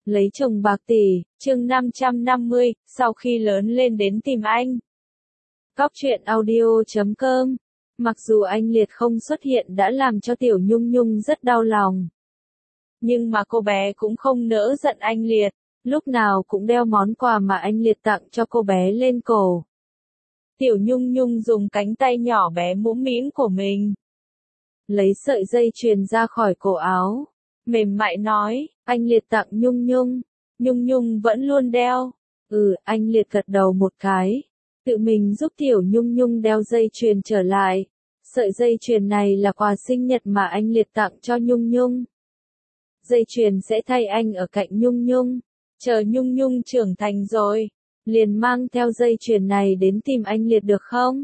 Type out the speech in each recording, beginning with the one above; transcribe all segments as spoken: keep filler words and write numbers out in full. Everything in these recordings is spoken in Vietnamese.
Lấy chồng bạc tỷ, chương năm trăm năm mươi, sau khi lớn lên đến tìm anh. Góc truyện audio chấm com. Mặc dù anh Liệt không xuất hiện đã làm cho Tiểu Nhung Nhung rất đau lòng. Nhưng mà cô bé cũng không nỡ giận anh Liệt, lúc nào cũng đeo món quà mà anh Liệt tặng cho cô bé lên cổ. Tiểu Nhung Nhung dùng cánh tay nhỏ bé mũm mĩm của mình, lấy sợi dây chuyền ra khỏi cổ áo, mềm mại nói, anh Liệt tặng Nhung Nhung, Nhung Nhung vẫn luôn đeo. Ừ, anh Liệt gật đầu một cái, tự mình giúp Tiểu Nhung Nhung đeo dây chuyền trở lại. Sợi dây chuyền này là quà sinh nhật mà anh Liệt tặng cho Nhung Nhung. Dây chuyền sẽ thay anh ở cạnh Nhung Nhung, chờ Nhung Nhung trưởng thành rồi, liền mang theo dây chuyền này đến tìm anh Liệt được không?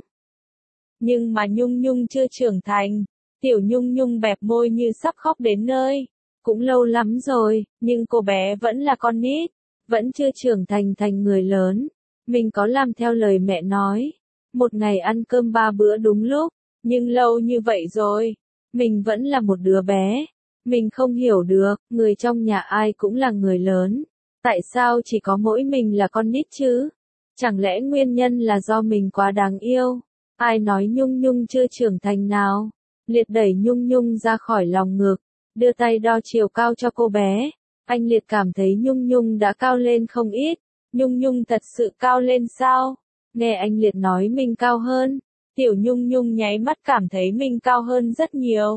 Nhưng mà Nhung Nhung chưa trưởng thành. Tiểu Nhung Nhung bẹp môi như sắp khóc đến nơi. Cũng lâu lắm rồi, nhưng cô bé vẫn là con nít, vẫn chưa trưởng thành thành người lớn. Mình có làm theo lời mẹ nói, một ngày ăn cơm ba bữa đúng lúc, nhưng lâu như vậy rồi, mình vẫn là một đứa bé. Mình không hiểu được, người trong nhà ai cũng là người lớn, tại sao chỉ có mỗi mình là con nít chứ? Chẳng lẽ nguyên nhân là do mình quá đáng yêu? Ai nói Nhung Nhung chưa trưởng thành nào? Liệt đẩy Nhung Nhung ra khỏi lòng ngực, đưa tay đo chiều cao cho cô bé. Anh Liệt cảm thấy Nhung Nhung đã cao lên không ít. Nhung Nhung thật sự cao lên sao? Nghe anh Liệt nói mình cao hơn, Tiểu Nhung Nhung nháy mắt cảm thấy mình cao hơn rất nhiều.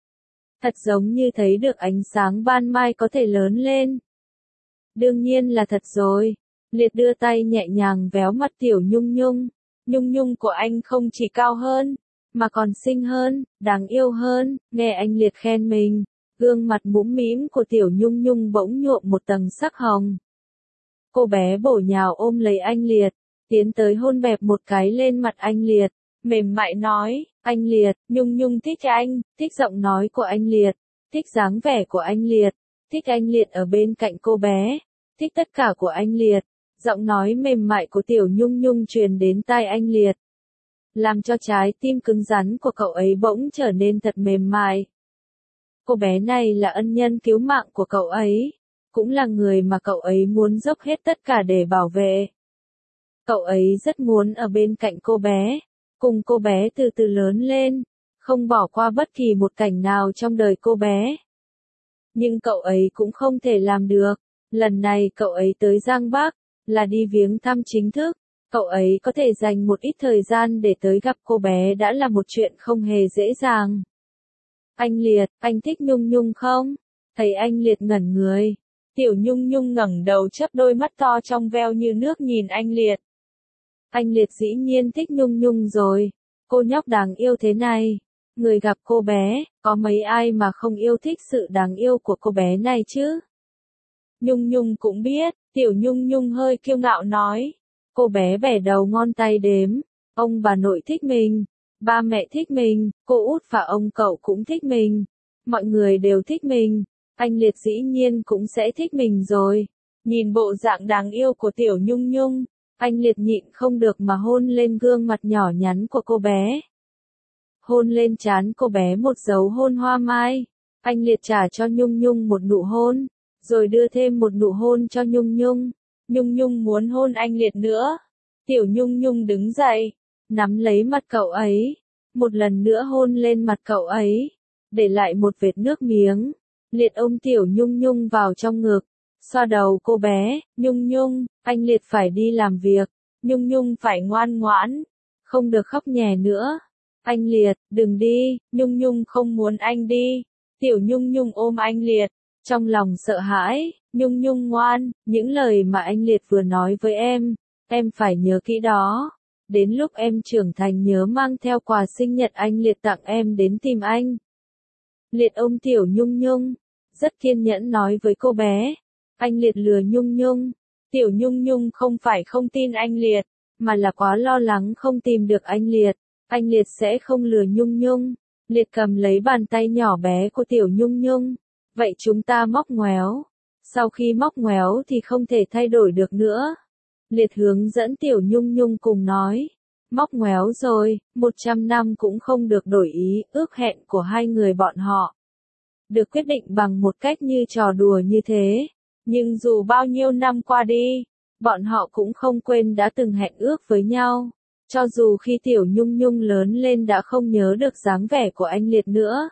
Thật giống như thấy được ánh sáng ban mai có thể lớn lên. Đương nhiên là thật rồi. Liệt đưa tay nhẹ nhàng véo mặt Tiểu Nhung Nhung. Nhung Nhung của anh không chỉ cao hơn, mà còn xinh hơn, đáng yêu hơn. Nghe anh Liệt khen mình, gương mặt mũm mĩm của Tiểu Nhung Nhung bỗng nhuộm một tầng sắc hồng. Cô bé bổ nhào ôm lấy anh Liệt, tiến tới hôn bẹp một cái lên mặt anh Liệt, mềm mại nói, anh Liệt, Nhung Nhung thích anh, thích giọng nói của anh Liệt, thích dáng vẻ của anh Liệt, thích anh Liệt ở bên cạnh cô bé, thích tất cả của anh Liệt. Giọng nói mềm mại của Tiểu Nhung Nhung truyền đến tai anh Liệt, làm cho trái tim cứng rắn của cậu ấy bỗng trở nên thật mềm mại. Cô bé này là ân nhân cứu mạng của cậu ấy, cũng là người mà cậu ấy muốn dốc hết tất cả để bảo vệ. Cậu ấy rất muốn ở bên cạnh cô bé, cùng cô bé từ từ lớn lên, không bỏ qua bất kỳ một cảnh nào trong đời cô bé. Nhưng cậu ấy cũng không thể làm được. Lần này cậu ấy tới Giang Bắc, là đi viếng thăm chính thức. Cậu ấy có thể dành một ít thời gian để tới gặp cô bé đã là một chuyện không hề dễ dàng. Anh Liệt, anh thích Nhung Nhung không? Thấy anh Liệt ngẩn người, Tiểu Nhung Nhung ngẩng đầu chớp đôi mắt to trong veo như nước nhìn anh Liệt. Anh Liệt dĩ nhiên thích Nhung Nhung rồi, cô nhóc đáng yêu thế này. Người gặp cô bé, có mấy ai mà không yêu thích sự đáng yêu của cô bé này chứ? Nhung Nhung cũng biết, Tiểu Nhung Nhung hơi kiêu ngạo nói. Cô bé bẻ đầu ngón tay đếm, ông bà nội thích mình, ba mẹ thích mình, cô út và ông cậu cũng thích mình, mọi người đều thích mình, anh Liệt dĩ nhiên cũng sẽ thích mình rồi. Nhìn bộ dạng đáng yêu của Tiểu Nhung Nhung, anh Liệt nhịn không được mà hôn lên gương mặt nhỏ nhắn của cô bé. Hôn lên trán cô bé một dấu hôn hoa mai, anh Liệt trả cho Nhung Nhung một nụ hôn, rồi đưa thêm một nụ hôn cho Nhung Nhung. Nhung Nhung muốn hôn anh Liệt nữa. Tiểu Nhung Nhung đứng dậy, nắm lấy mặt cậu ấy, một lần nữa hôn lên mặt cậu ấy, để lại một vệt nước miếng. Liệt ôm Tiểu Nhung Nhung vào trong ngực, xoa đầu cô bé. Nhung Nhung, anh Liệt phải đi làm việc, Nhung Nhung phải ngoan ngoãn, không được khóc nhè nữa. Anh Liệt, đừng đi, Nhung Nhung không muốn anh đi. Tiểu Nhung Nhung ôm anh Liệt, trong lòng sợ hãi. Nhung Nhung ngoan, những lời mà anh Liệt vừa nói với em, em phải nhớ kỹ đó. Đến lúc em trưởng thành nhớ mang theo quà sinh nhật anh Liệt tặng em đến tìm anh. Liệt ôm Tiểu Nhung Nhung, rất kiên nhẫn nói với cô bé. Anh Liệt lừa Nhung Nhung. Tiểu Nhung Nhung không phải không tin anh Liệt, mà là quá lo lắng không tìm được anh Liệt. Anh Liệt sẽ không lừa Nhung Nhung. Liệt cầm lấy bàn tay nhỏ bé của Tiểu Nhung Nhung. Vậy chúng ta móc ngoéo. Sau khi móc ngoéo thì không thể thay đổi được nữa. Liệt hướng dẫn Tiểu Nhung Nhung cùng nói. Móc ngoéo rồi, một trăm năm cũng không được đổi ý. Ước hẹn của hai người bọn họ được quyết định bằng một cách như trò đùa như thế. Nhưng dù bao nhiêu năm qua đi, bọn họ cũng không quên đã từng hẹn ước với nhau. Cho dù khi Tiểu Nhung Nhung lớn lên đã không nhớ được dáng vẻ của anh Liệt nữa.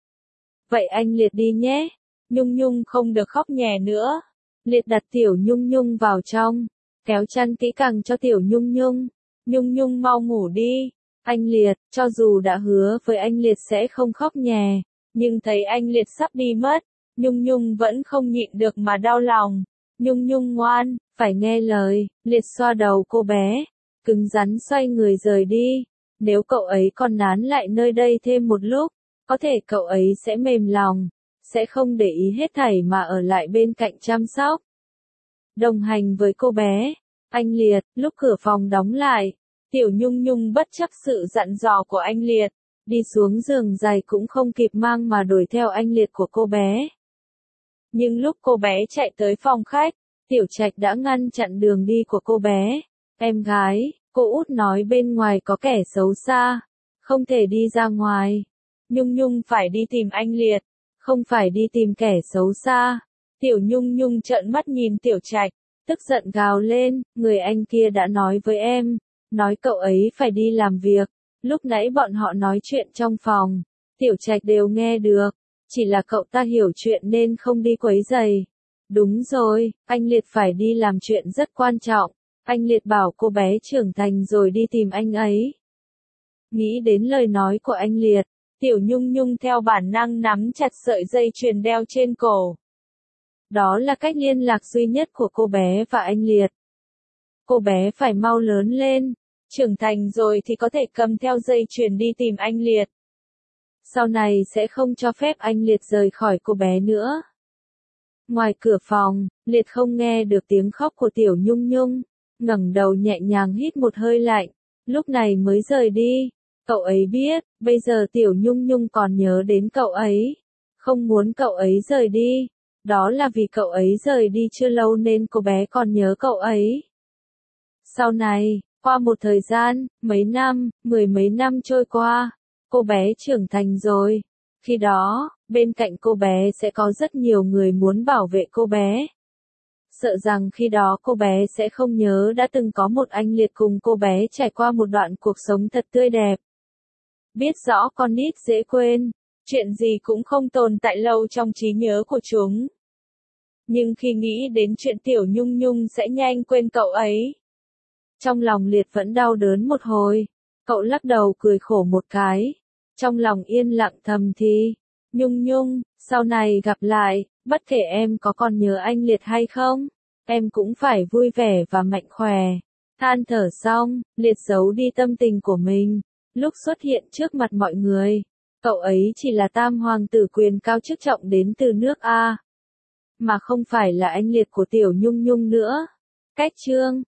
Vậy anh Liệt đi nhé. Nhung Nhung không được khóc nhè nữa. Liệt đặt Tiểu Nhung Nhung vào trong, kéo chăn kỹ càng cho Tiểu Nhung Nhung. Nhung Nhung mau ngủ đi. Anh Liệt, cho dù đã hứa với anh Liệt sẽ không khóc nhè, nhưng thấy anh Liệt sắp đi mất, Nhung Nhung vẫn không nhịn được mà đau lòng. Nhung Nhung ngoan, phải nghe lời. Liệt xoa đầu cô bé, cứng rắn xoay người rời đi. Nếu cậu ấy còn nán lại nơi đây thêm một lúc, có thể cậu ấy sẽ mềm lòng, sẽ không để ý hết thảy mà ở lại bên cạnh chăm sóc. Đồng hành với cô bé. Anh Liệt, lúc cửa phòng đóng lại, Tiểu Nhung Nhung bất chấp sự dặn dò của anh Liệt, đi xuống giường giày cũng không kịp mang mà đuổi theo anh Liệt của cô bé. Nhưng lúc cô bé chạy tới phòng khách, Tiểu Trạch đã ngăn chặn đường đi của cô bé. Em gái, cô út nói bên ngoài có kẻ xấu xa, không thể đi ra ngoài. Nhung Nhung phải đi tìm anh Liệt, không phải đi tìm kẻ xấu xa. Tiểu Nhung Nhung trợn mắt nhìn Tiểu Trạch, tức giận gào lên, người anh kia đã nói với em, nói cậu ấy phải đi làm việc. Lúc nãy bọn họ nói chuyện trong phòng, Tiểu Trạch đều nghe được, chỉ là cậu ta hiểu chuyện nên không đi quấy rầy. Đúng rồi, anh Liệt phải đi làm chuyện rất quan trọng. Anh Liệt bảo cô bé trưởng thành rồi đi tìm anh ấy. Nghĩ đến lời nói của anh Liệt, Tiểu Nhung Nhung theo bản năng nắm chặt sợi dây chuyền đeo trên cổ. Đó là cách liên lạc duy nhất của cô bé và anh Liệt. Cô bé phải mau lớn lên, trưởng thành rồi thì có thể cầm theo dây chuyền đi tìm anh Liệt. Sau này sẽ không cho phép anh Liệt rời khỏi cô bé nữa. Ngoài cửa phòng, Liệt không nghe được tiếng khóc của Tiểu Nhung Nhung, ngẩng đầu nhẹ nhàng hít một hơi lạnh, lúc này mới rời đi. Cậu ấy biết, bây giờ Tiểu Nhung Nhung còn nhớ đến cậu ấy, không muốn cậu ấy rời đi. Đó là vì cậu ấy rời đi chưa lâu nên cô bé còn nhớ cậu ấy. Sau này, qua một thời gian, mấy năm, mười mấy năm trôi qua, cô bé trưởng thành rồi. Khi đó, bên cạnh cô bé sẽ có rất nhiều người muốn bảo vệ cô bé. Sợ rằng khi đó cô bé sẽ không nhớ đã từng có một anh Liệt cùng cô bé trải qua một đoạn cuộc sống thật tươi đẹp. Biết rõ con nít dễ quên, chuyện gì cũng không tồn tại lâu trong trí nhớ của chúng. Nhưng khi nghĩ đến chuyện Tiểu Nhung Nhung sẽ nhanh quên cậu ấy, trong lòng Liệt vẫn đau đớn một hồi. Cậu lắc đầu cười khổ một cái, trong lòng yên lặng thầm thì, Nhung Nhung, sau này gặp lại, bất kể em có còn nhớ anh Liệt hay không, em cũng phải vui vẻ và mạnh khỏe. Than thở xong, Liệt giấu đi tâm tình của mình. Lúc xuất hiện trước mặt mọi người, cậu ấy chỉ là tam hoàng tử quyền cao chức trọng đến từ nước A, mà không phải là anh Liệt của Tiểu Nhung Nhung nữa. Cách chương